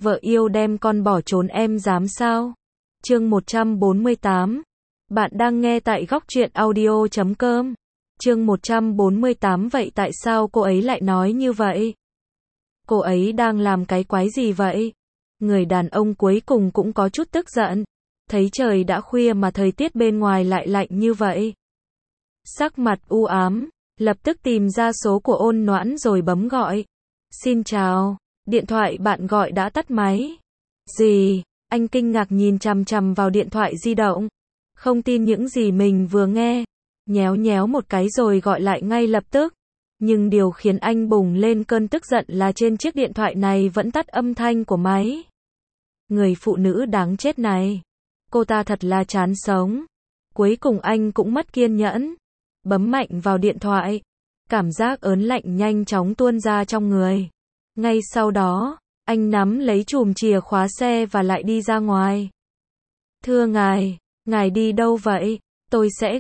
Vợ yêu đem con bỏ trốn em dám sao? Chương 148. Bạn đang nghe tại góc truyện audio.com. Chương 148. Vậy tại sao cô ấy lại nói như vậy? Cô ấy đang làm cái quái gì vậy? Người đàn ông cuối cùng cũng có chút tức giận. Thấy trời đã khuya mà thời tiết bên ngoài lại lạnh như vậy. Sắc mặt u ám, lập tức tìm ra số của Ôn Noãn rồi bấm gọi. Xin chào, điện thoại bạn gọi đã tắt máy. Gì? Anh kinh ngạc nhìn chằm chằm vào điện thoại di động. Không tin những gì mình vừa nghe. Nhéo nhéo một cái rồi gọi lại ngay lập tức. Nhưng điều khiến anh bùng lên cơn tức giận là trên chiếc điện thoại này vẫn tắt âm thanh của máy. Người phụ nữ đáng chết này. Cô ta thật là chán sống. Cuối cùng anh cũng mất kiên nhẫn. Bấm mạnh vào điện thoại. Cảm giác ớn lạnh nhanh chóng tuôn ra trong người. Ngay sau đó, anh nắm lấy chùm chìa khóa xe và lại đi ra ngoài. Thưa ngài đi đâu vậy? Tôi sẽ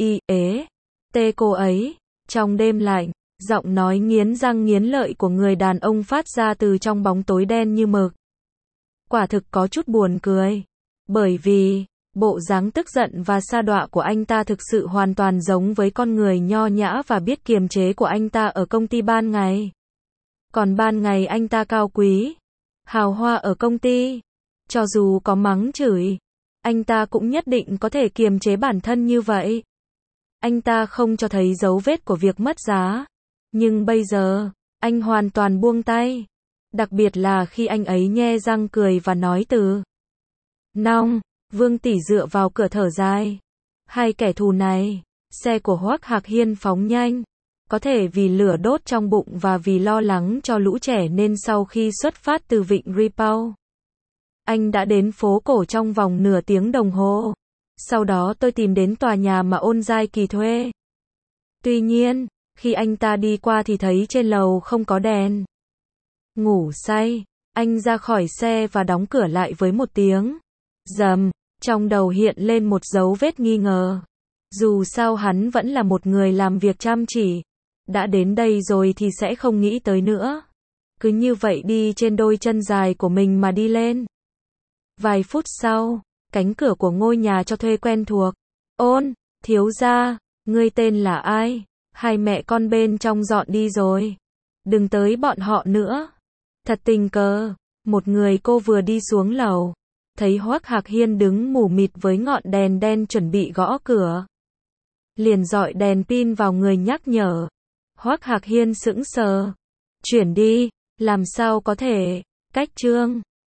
tê cô ấy. Trong đêm lạnh, giọng nói nghiến răng nghiến lợi của người đàn ông phát ra từ trong bóng tối đen như mực. Quả thực có chút buồn cười. Bởi vì, bộ dáng tức giận và sa đọa của anh ta thực sự hoàn toàn giống với con người nho nhã và biết kiềm chế của anh ta ở công ty ban ngày. Còn ban ngày anh ta cao quý, hào hoa ở công ty. Cho dù có mắng chửi, anh ta cũng nhất định có thể kiềm chế bản thân như vậy. Anh ta không cho thấy dấu vết của việc mất giá. Nhưng bây giờ, anh hoàn toàn buông tay. Đặc biệt là khi anh ấy nhe răng cười và nói từ nong. Vương tỷ dựa vào cửa thở dài. Hai kẻ thù này. Xe của Hoắc Hạc Hiên phóng nhanh. Có thể vì lửa đốt trong bụng và vì lo lắng cho lũ trẻ nên sau khi xuất phát từ vịnh Ripoll, anh đã đến phố cổ trong vòng nửa tiếng đồng hồ. Sau đó tôi tìm đến tòa nhà mà Ôn Giai Kỳ thuê. Tuy nhiên, khi anh ta đi qua thì thấy trên lầu không có đèn. Ngủ say, anh ra khỏi xe và đóng cửa lại với một tiếng rầm. Trong đầu hiện lên một dấu vết nghi ngờ. Dù sao hắn vẫn là một người làm việc chăm chỉ. Đã đến đây rồi thì sẽ không nghĩ tới nữa. Cứ như vậy đi trên đôi chân dài của mình mà đi lên. Vài phút sau, cánh cửa của ngôi nhà cho thuê quen thuộc. Ôn, thiếu gia, ngươi tên là ai? Hai mẹ con bên trong dọn đi rồi. Đừng tới bọn họ nữa. Thật tình cờ, một người cô vừa đi xuống lầu. Thấy Hoắc Hạc Hiên đứng mù mịt với ngọn đèn đen chuẩn bị gõ cửa. Liền dọi đèn pin vào người nhắc nhở. Hoắc Hạc Hiên sững sờ. Chuyển đi, làm sao có thể, cách trương.